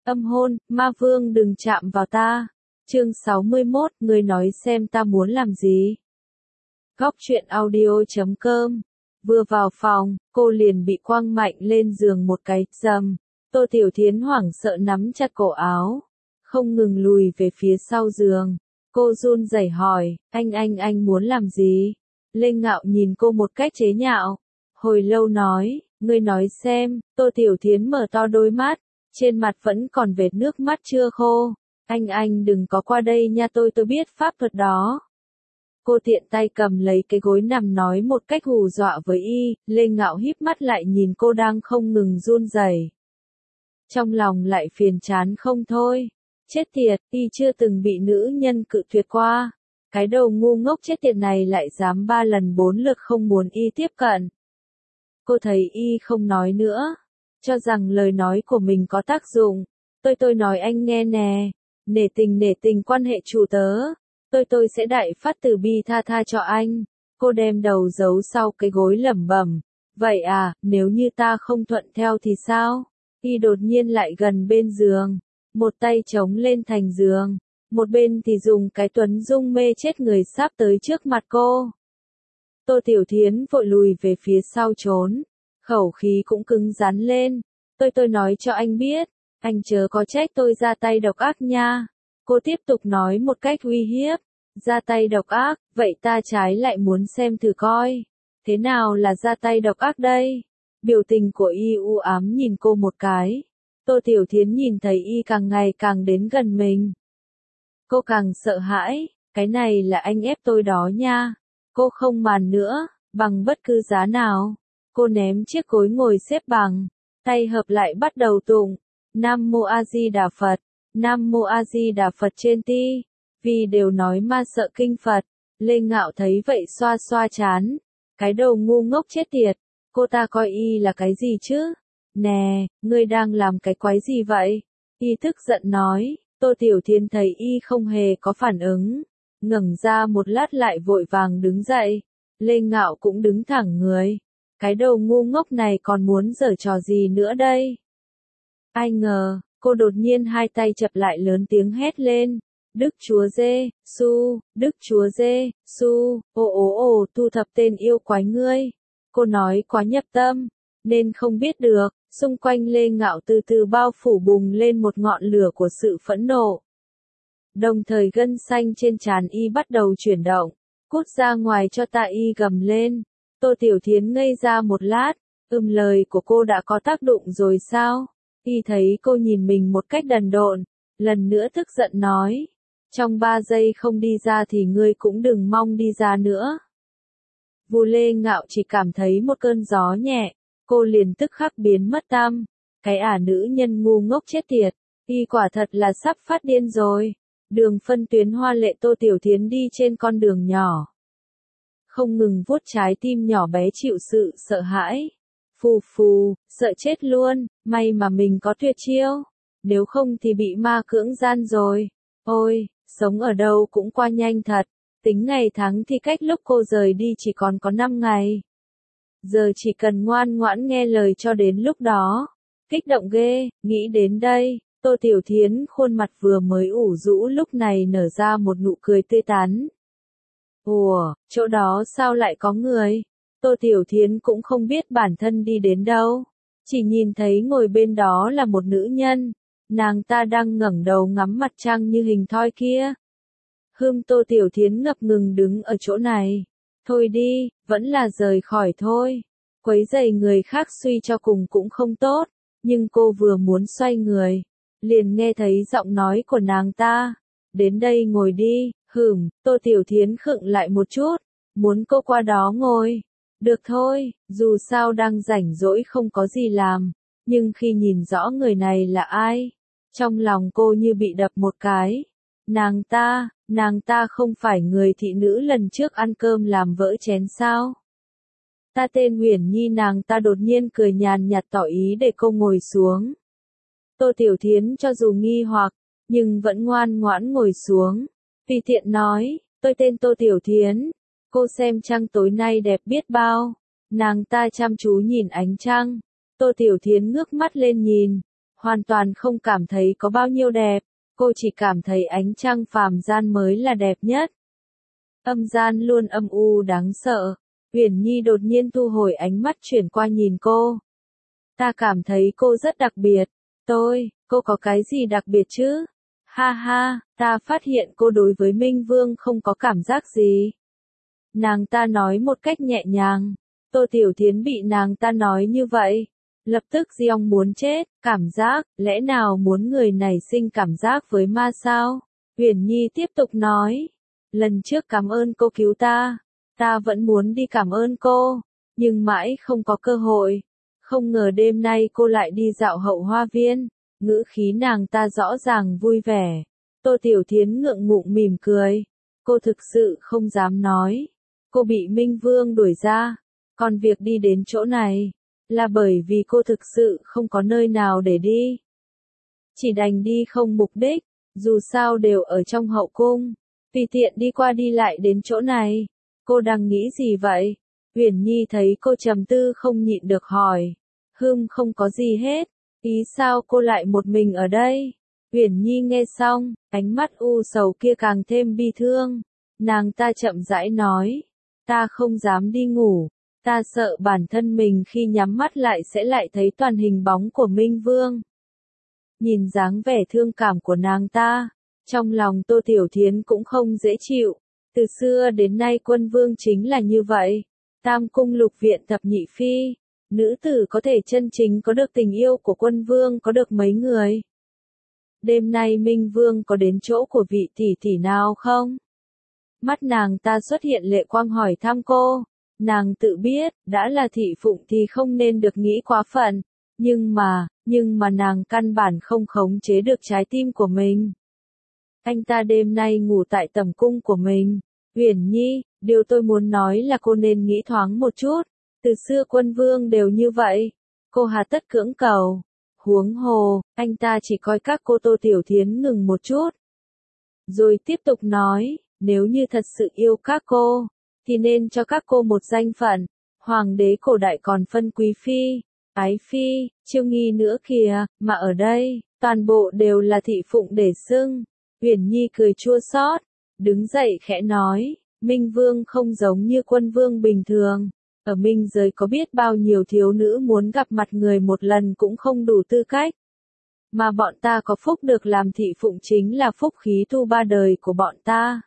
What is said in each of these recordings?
Âm hôn, ma vương đừng chạm vào ta. Chương 61, người nói xem ta muốn làm gì. Góc truyện audio.com. Vừa vào phòng, cô liền bị quăng mạnh lên giường một cái, dầm. Tô Tiểu Thiến hoảng sợ nắm chặt cổ áo, không ngừng lùi về phía sau giường. Cô run rẩy hỏi, anh muốn làm gì? Lê Ngạo nhìn cô một cách chế nhạo. Hồi lâu nói, ngươi nói xem. Tô Tiểu Thiến mở to đôi mắt, trên mặt vẫn còn vệt nước mắt chưa khô. Anh đừng có qua đây nha, tôi biết pháp thuật đó. Cô tiện tay cầm lấy cái gối nằm nói một cách hù dọa với y. Lê Ngạo híp mắt lại nhìn cô đang không ngừng run rẩy. Trong lòng lại phiền chán không thôi. Chết tiệt, y chưa từng bị nữ nhân cự tuyệt qua. Cái đầu ngu ngốc chết tiệt này lại dám 3 lần 4 lượt không muốn y tiếp cận. Cô thấy y không nói nữa, cho rằng lời nói của mình có tác dụng. Tôi nói anh nghe nè, nể tình quan hệ chủ tớ. Tôi sẽ đại phát từ bi tha cho anh. Cô đem đầu giấu sau cái gối lẩm bẩm. Vậy à, nếu như ta không thuận theo thì sao? Y đột nhiên lại gần bên giường, một tay chống lên thành giường, một bên thì dùng cái tuấn dung mê chết người sắp tới trước mặt cô. Tô Tiểu Thiến vội lùi về phía sau trốn, khẩu khí cũng cứng rắn lên. Tôi nói cho anh biết, anh chớ có trách tôi ra tay độc ác nha. Cô tiếp tục nói một cách uy hiếp. Ra tay độc ác, vậy ta trái lại muốn xem thử coi. Thế nào là ra tay độc ác đây? Biểu tình của y u ám nhìn cô một cái. Tô Tiểu Thiến nhìn thấy y càng ngày càng đến gần mình. Cô càng sợ hãi, cái này là anh ép tôi đó nha. Cô không màn nữa, bằng bất cứ giá nào. Cô ném chiếc gối ngồi xếp bằng, tay hợp lại bắt đầu tụng. Nam Mô A Di Đà Phật, Nam Mô A Di Đà Phật trên ti. Vì đều nói ma sợ kinh Phật. Lê Ngạo thấy vậy xoa xoa chán. Cái đầu ngu ngốc chết tiệt. Cô ta coi y là cái gì chứ? Nè, ngươi đang làm cái quái gì vậy? Y tức giận nói. Tô Tiểu Thiến thấy y không hề có phản ứng, ngẩng ra một lát lại vội vàng đứng dậy. Lê Ngạo cũng đứng thẳng người. Cái đầu ngu ngốc này còn muốn giở trò gì nữa đây? Ai ngờ, cô đột nhiên hai tay chập lại lớn tiếng hét lên. Đức Chúa Giê, Su, Đức Chúa Giê, Su, ồ, thu thập tên yêu quái ngươi. Cô nói quá nhập tâm, nên không biết được, xung quanh Lê Ngạo từ từ bao phủ bùng lên một ngọn lửa của sự phẫn nộ. Đồng thời gân xanh trên trán y bắt đầu chuyển động, cút ra ngoài cho ta, y gầm lên. Tô Tiểu Thiến ngây ra một lát, lời của cô đã có tác dụng rồi sao? Y thấy cô nhìn mình một cách đần độn, lần nữa tức giận nói. Trong 3 giây không đi ra thì ngươi cũng đừng mong đi ra nữa. Vù Lê Ngạo chỉ cảm thấy một cơn gió nhẹ, cô liền tức khắc biến mất tăm. Cái nữ nhân ngu ngốc chết tiệt, y quả thật là sắp phát điên rồi. Đường phân tuyến hoa lệ. Tô Tiểu Thiến đi trên con đường nhỏ, không ngừng vuốt trái tim nhỏ bé chịu sự sợ hãi. Phù, sợ chết luôn, may mà mình có tuyệt chiêu, nếu không thì bị ma cưỡng gian rồi. Ôi, sống ở đâu cũng qua nhanh thật, tính ngày tháng thì cách lúc cô rời đi chỉ còn có 5 ngày. Giờ chỉ cần ngoan ngoãn nghe lời cho đến lúc đó. Kích động ghê, nghĩ đến đây, Tô Tiểu Thiến khuôn mặt vừa mới ủ rũ lúc này nở ra một nụ cười tươi tắn. Ủa, chỗ đó sao lại có người? Tô Tiểu Thiến cũng không biết bản thân đi đến đâu, chỉ nhìn thấy ngồi bên đó là một nữ nhân. Nàng ta đang ngẩng đầu ngắm mặt trăng như hình thoi kia. Tô Tiểu Thiến ngập ngừng đứng ở chỗ này. Thôi đi, vẫn là rời khỏi thôi. Quấy rầy người khác suy cho cùng cũng không tốt. Nhưng cô vừa muốn xoay người, liền nghe thấy giọng nói của nàng ta. Đến đây ngồi đi. Tô Tiểu Thiến khựng lại một chút, muốn cô qua đó ngồi. Được thôi, dù sao đang rảnh rỗi không có gì làm. Nhưng khi nhìn rõ người này là ai, trong lòng cô như bị đập một cái. Nàng ta không phải người thị nữ lần trước ăn cơm làm vỡ chén sao? Ta tên Uyển Nhi. Nàng ta đột nhiên cười nhàn nhạt tỏ ý để cô ngồi xuống. Tô Tiểu Thiến cho dù nghi hoặc, nhưng vẫn ngoan ngoãn ngồi xuống. Tùy tiện nói, tôi tên Tô Tiểu Thiến. Cô xem trăng tối nay đẹp biết bao. Nàng ta chăm chú nhìn ánh trăng. Tô Tiểu Thiến ngước mắt lên nhìn. hoàn toàn không cảm thấy có bao nhiêu đẹp, cô chỉ cảm thấy ánh trăng phàm gian mới là đẹp nhất. Âm gian luôn âm u đáng sợ. Uyển Nhi đột nhiên thu hồi ánh mắt chuyển qua nhìn cô. Ta cảm thấy cô rất đặc biệt. Cô có cái gì đặc biệt chứ? Ha ha, ta phát hiện cô đối với Minh Vương không có cảm giác gì. Nàng ta nói một cách nhẹ nhàng. Tô Tiểu Thiến bị nàng ta nói như vậy. Lập tức giong muốn chết, cảm giác, lẽ nào muốn người này sinh cảm giác với ma sao? Uyển Nhi tiếp tục nói. Lần trước cảm ơn cô cứu ta. Ta vẫn muốn đi cảm ơn cô, nhưng mãi không có cơ hội. Không ngờ đêm nay cô lại đi dạo hậu hoa viên. Ngữ khí nàng ta rõ ràng vui vẻ. Tô Tiểu Thiến ngượng ngùng mỉm cười. Cô thực sự không dám nói. Cô bị Minh Vương đuổi ra. Còn việc đi đến chỗ này, là bởi vì cô thực sự không có nơi nào để đi. Chỉ đành đi không mục đích, dù sao đều ở trong hậu cung. Tùy tiện đi qua đi lại đến chỗ này. Cô đang nghĩ gì vậy? Uyển Nhi thấy cô trầm tư không nhịn được hỏi. Không có gì hết. Ý sao cô lại một mình ở đây? Uyển Nhi nghe xong, ánh mắt u sầu kia càng thêm bi thương. Nàng ta chậm rãi nói. Ta không dám đi ngủ. Ta sợ bản thân mình khi nhắm mắt lại sẽ lại thấy toàn hình bóng của Minh Vương. Nhìn dáng vẻ thương cảm của nàng ta, trong lòng Tô Tiểu Thiến cũng không dễ chịu. Từ xưa đến nay quân vương chính là như vậy. Tam cung lục viện thập nhị phi. Nữ tử có thể chân chính có được tình yêu của quân vương có được mấy người. Đêm nay Minh Vương có đến chỗ của vị tỷ tỷ nào không? Mắt nàng ta xuất hiện lệ quang hỏi thăm cô. Nàng tự biết, đã là thị phụng thì không nên được nghĩ quá phận. Nhưng mà nàng căn bản không khống chế được trái tim của mình. Anh ta đêm nay ngủ tại tầm cung của mình. Uyển Nhi, điều tôi muốn nói là cô nên nghĩ thoáng một chút. Từ xưa quân vương đều như vậy. Cô hà tất cưỡng cầu. Huống hồ, anh ta chỉ coi các cô. Tô Tiểu Thiến ngừng một chút. Rồi tiếp tục nói, nếu như thật sự yêu các cô, thì nên cho các cô một danh phận. Hoàng đế cổ đại còn phân quý phi, ái phi, chiêu nghi nữa kìa, mà ở đây, toàn bộ đều là thị phụng để xưng. Uyển Nhi cười chua xót, đứng dậy khẽ nói, Minh Vương không giống như quân vương bình thường. Ở Minh giới có biết bao nhiêu thiếu nữ muốn gặp mặt người một lần cũng không đủ tư cách. Mà bọn ta có phúc được làm thị phụng chính là phúc khí tu ba đời của bọn ta.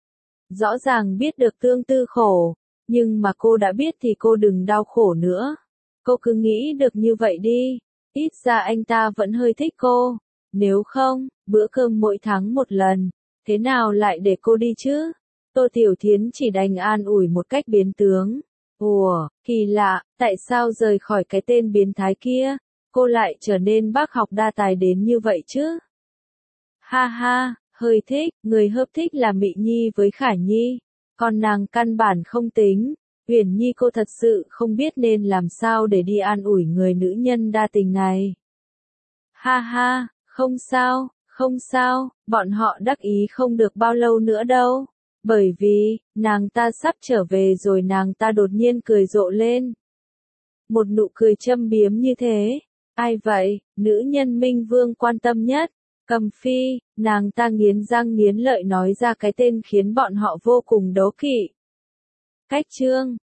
Rõ ràng biết được tương tư khổ, nhưng mà cô đã biết thì cô đừng đau khổ nữa. Cô cứ nghĩ được như vậy đi, ít ra anh ta vẫn hơi thích cô. Nếu không, bữa cơm mỗi tháng một lần, thế nào lại để cô đi chứ? Tô Tiểu Thiến chỉ đành an ủi một cách biến tướng. Ủa, kỳ lạ, tại sao rời khỏi cái tên biến thái kia, cô lại trở nên bác học đa tài đến như vậy chứ? Ha ha, hơi thích, người hợp thích là Mị Nhi với Khả Nhi, còn nàng căn bản không tính. Uyển Nhi, cô thật sự không biết nên làm sao để đi an ủi người nữ nhân đa tình này. Ha ha, không sao, bọn họ đắc ý không được bao lâu nữa đâu. Bởi vì, nàng ta sắp trở về rồi. Nàng ta đột nhiên cười rộ lên. Một nụ cười châm biếm như thế. Ai vậy, nữ nhân Minh Vương quan tâm nhất? Cầm Phi, nàng ta nghiến răng nghiến lợi nói ra cái tên khiến bọn họ vô cùng đố kỵ. Cách chương